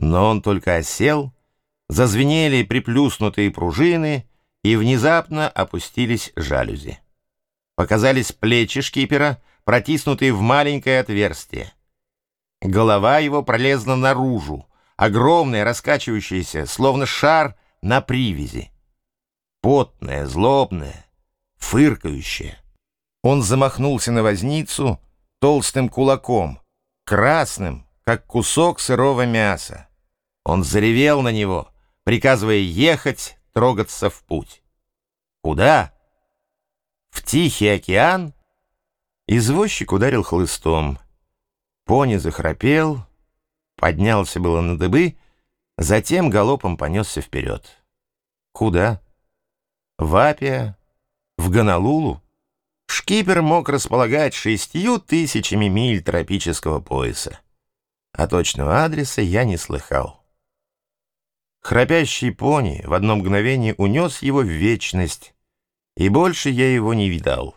Но он только осел, зазвенели приплюснутые пружины, и внезапно опустились жалюзи. Показались плечи шкипера, протиснутые в маленькое отверстие. Голова его пролезла наружу, огромная, раскачивающаяся, словно шар на привязи. Потная, злобная, фыркающая. Он замахнулся на возницу толстым кулаком, красным, как кусок сырого мяса. Он заревел на него, приказывая ехать, трогаться в путь. Куда? В Тихий океан? Извозчик ударил хлыстом. Пони захрапел, поднялся было на дыбы, затем галопом понесся вперед. Куда? В Апиа? В Гонолулу? Шкипер мог располагать 6000 миль тропического пояса, а точного адреса я не слыхал. Храпящий пони в одно мгновение унес его в вечность, и больше я его не видал.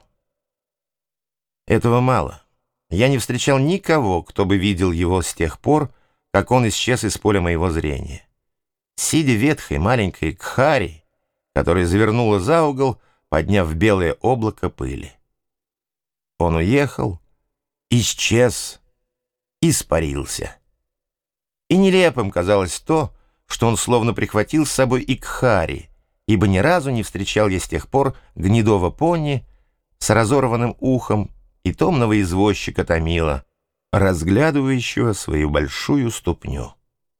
Этого мало. Я не встречал никого, кто бы видел его с тех пор, как он исчез из поля моего зрения. Сидя ветхой маленькой кхари, которая завернула за угол, подняв белое облако пыли. Он уехал, исчез, испарился. И нелепым казалось то, что он словно прихватил с собой и кхари, ибо ни разу не встречал я с тех пор гнедого пони с разорванным ухом и томного извозчика Томила, разглядывающего свою большую ступню.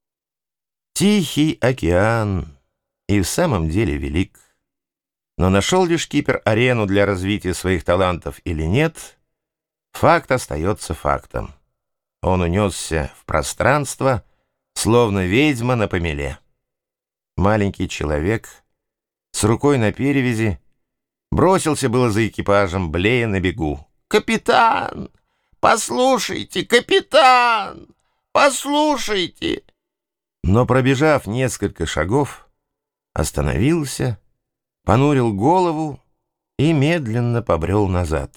Тихий океан и в самом деле велик. Но нашел ли шкипер арену для развития своих талантов или нет, факт остается фактом. Он унесся в пространство, словно ведьма на помеле. Маленький человек с рукой на перевязи бросился было за экипажем, блея на бегу. «Капитан! Послушайте, капитан! Послушайте!» Но, пробежав несколько шагов, остановился, понурил голову и медленно побрел назад.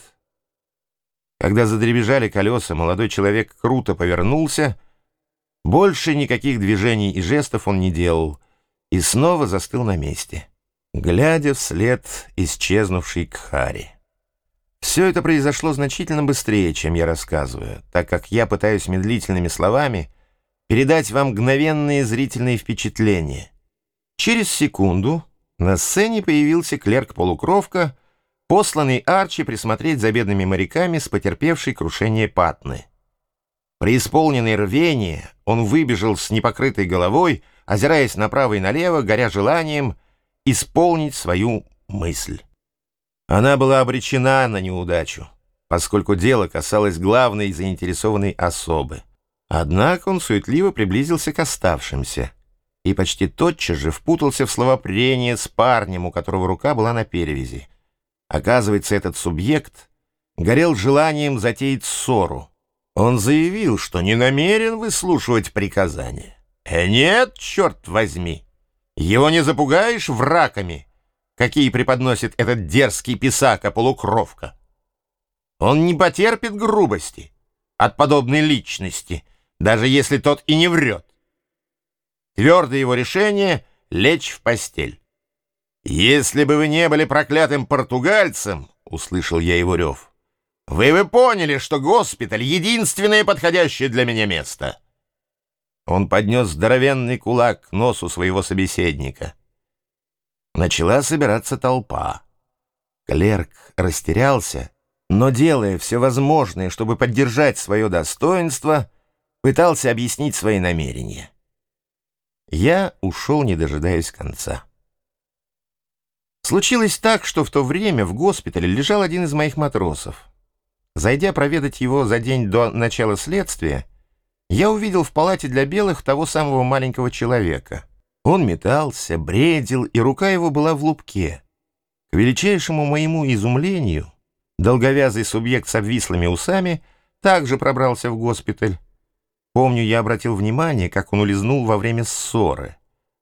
Когда задребезжали колеса, молодой человек круто повернулся, больше никаких движений и жестов он не делал, и снова застыл на месте, глядя вслед исчезнувшей кхари. Все это произошло значительно быстрее, чем я рассказываю, так как я пытаюсь медлительными словами передать вам мгновенные зрительные впечатления. Через секунду на сцене появился клерк-полукровка, посланный Арчи присмотреть за бедными моряками с потерпевшей крушение Патны. Преисполненный рвения, он выбежал с непокрытой головой, озираясь направо и налево, горя желанием исполнить свою мысль. Она была обречена на неудачу, поскольку дело касалось главной заинтересованной особы. Однако он суетливо приблизился к оставшимся и почти тотчас же впутался в словопрение с парнем, у которого рука была на перевязи. Оказывается, этот субъект горел желанием затеять ссору. Он заявил, что не намерен выслушивать приказания. Нет, черт возьми, его не запугаешь враками, какие преподносит этот дерзкий писака-полукровка. Он не потерпит грубости от подобной личности, даже если тот и не врет. Твердое его решение — лечь в постель. «Если бы вы не были проклятым португальцем, — услышал я его рев, — вы бы поняли, что госпиталь — единственное подходящее для меня место». Он поднес здоровенный кулак к носу своего собеседника. Начала собираться толпа. Клерк растерялся, но, делая все возможное, чтобы поддержать свое достоинство, пытался объяснить свои намерения. Я ушел, не дожидаясь конца. Случилось так, что в то время в госпитале лежал один из моих матросов. Зайдя проведать его за день до начала следствия, я увидел в палате для белых того самого маленького человека. Он метался, бредил, и рука его была в лупке. К величайшему моему изумлению, долговязый субъект с обвислыми усами также пробрался в госпиталь. Помню, я обратил внимание, как он улизнул во время ссоры.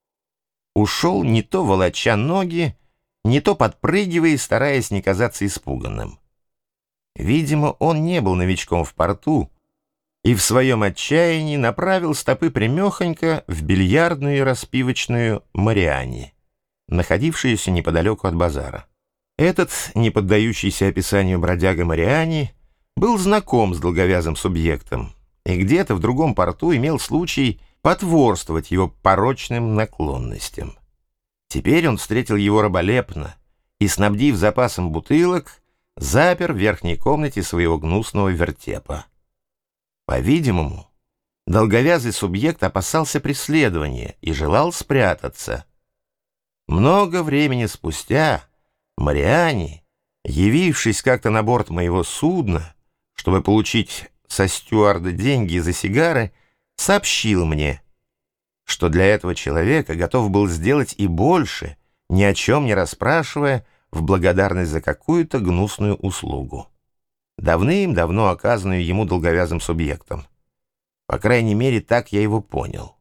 Ушел не то волоча ноги, не то подпрыгивая, стараясь не казаться испуганным. Видимо, он не был новичком в порту, и в своем отчаянии направил стопы прямехонько в бильярдную и распивочную Мариани, находившуюся неподалеку от базара. Этот, не поддающийся описанию бродяга Мариани, был знаком с долговязым субъектом и где-то в другом порту имел случай потворствовать его порочным наклонностям. Теперь он встретил его раболепно и, снабдив запасом бутылок, запер в верхней комнате своего гнусного вертепа. По-видимому, долговязый субъект опасался преследования и желал спрятаться. Много времени спустя Мариани, явившись как-то на борт моего судна, чтобы получить со стюарда деньги за сигары, сообщил мне, что для этого человека готов был сделать и больше, ни о чем не расспрашивая, в благодарность за какую-то гнусную услугу, давным-давно оказанную ему долговязым субъектом. По крайней мере, так я его понял.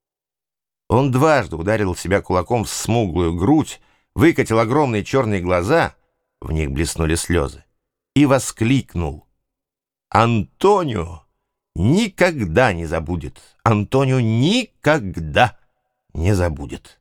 Он дважды ударил себя кулаком в смуглую грудь, выкатил огромные черные глаза, в них блеснули слезы, и воскликнул: «Антонио никогда не забудет! Антонио никогда не забудет!»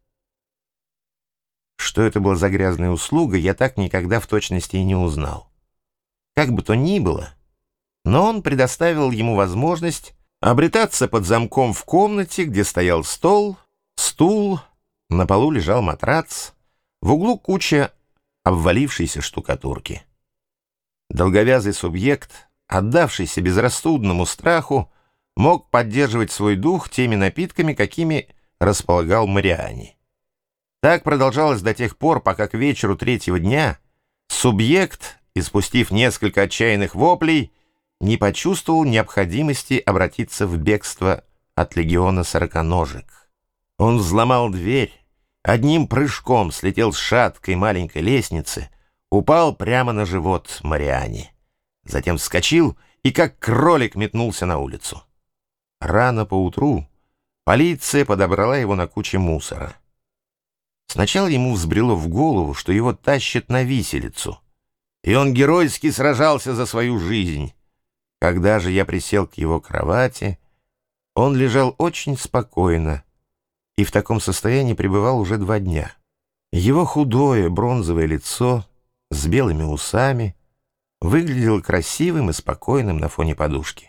Что это была за грязная услуга, я так никогда в точности и не узнал. Как бы то ни было, но он предоставил ему возможность обретаться под замком в комнате, где стоял стол, стул, на полу лежал матрац, в углу куча обвалившейся штукатурки. Долговязый субъект, отдавшийся безрассудному страху, мог поддерживать свой дух теми напитками, какими располагал Мариани. Так продолжалось до тех пор, пока к вечеру третьего дня субъект, испустив несколько отчаянных воплей, не почувствовал необходимости обратиться в бегство от легиона сороконожек. Он взломал дверь, одним прыжком слетел с шаткой маленькой лестницы, упал прямо на живот Мариани, затем вскочил и как кролик метнулся на улицу. Рано поутру полиция подобрала его на куче мусора. Сначала ему взбрело в голову, что его тащат на виселицу, и он геройски сражался за свою жизнь. Когда же я присел к его кровати, он лежал очень спокойно и в таком состоянии пребывал уже 2 дня. Его худое бронзовое лицо с белыми усами выглядело красивым и спокойным на фоне подушки.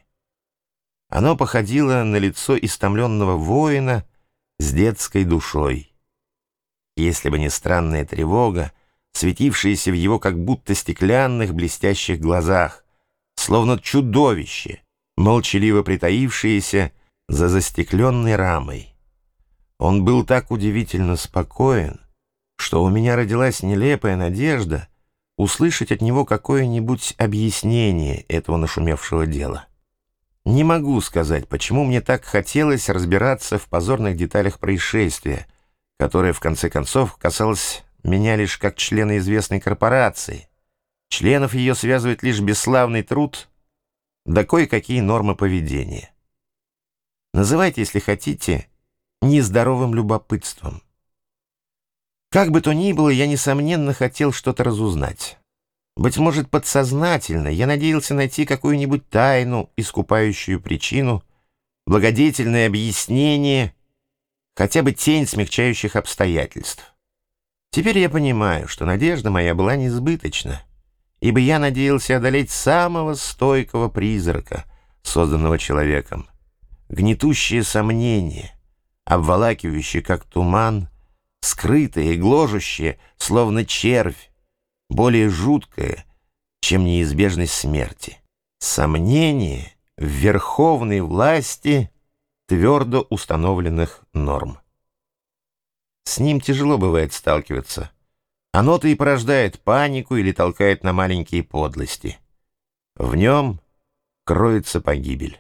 Оно походило на лицо истомленного воина с детской душой. Если бы не странная тревога, светившаяся в его как будто стеклянных блестящих глазах, словно чудовище, молчаливо притаившееся за застекленной рамой. Он был так удивительно спокоен, что у меня родилась нелепая надежда услышать от него какое-нибудь объяснение этого нашумевшего дела. Не могу сказать, почему мне так хотелось разбираться в позорных деталях происшествия, которое, в конце концов, касалось меня лишь как члена известной корпорации. Членов ее связывает лишь бесславный труд, да кое-какие нормы поведения. Называйте, если хотите, нездоровым любопытством. Как бы то ни было, я, несомненно, хотел что-то разузнать. Быть может, подсознательно я надеялся найти какую-нибудь тайну, искупающую причину, благодетельное объяснение, хотя бы тень смягчающих обстоятельств. Теперь я понимаю, что надежда моя была несбыточна, ибо я надеялся одолеть самого стойкого призрака, созданного человеком. Гнетущее сомнение, обволакивающее, как туман, скрытое и гложущее, словно червь, более жуткое, чем неизбежность смерти. Сомнение в верховной власти твердо установленных норм. С ним тяжело бывает сталкиваться. Оно-то и порождает панику или толкает на маленькие подлости. В нем кроется погибель.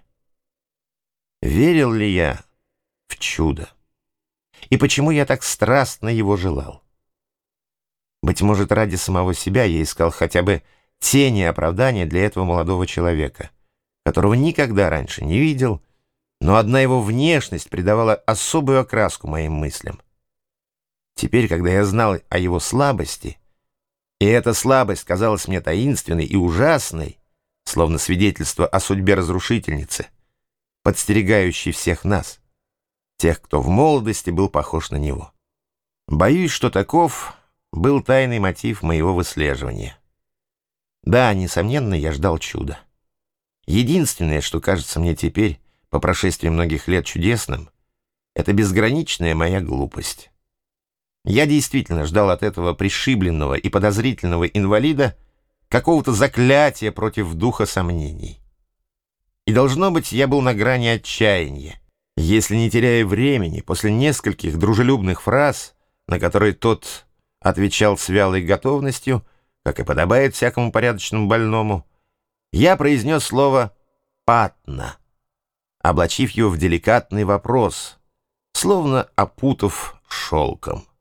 Верил ли я в чудо? И почему я так страстно его желал? Быть может, ради самого себя я искал хотя бы тени оправдания для этого молодого человека, которого никогда раньше не видел, но одна его внешность придавала особую окраску моим мыслям. Теперь, когда я знал о его слабости, и эта слабость казалась мне таинственной и ужасной, словно свидетельство о судьбе разрушительницы, подстерегающий всех нас, тех, кто в молодости был похож на него. Боюсь, что таков был тайный мотив моего выслеживания. Да, несомненно, я ждал чуда. Единственное, что кажется мне теперь, по прошествии многих лет, чудесным, это безграничная моя глупость. Я действительно ждал от этого пришибленного и подозрительного инвалида какого-то заклятия против духа сомнений. И, должно быть, я был на грани отчаяния, если, не теряя времени, после нескольких дружелюбных фраз, на которые тот отвечал с вялой готовностью, как и подобает всякому порядочному больному, я произнес слово «патна», облачив его в деликатный вопрос, словно опутав шелком.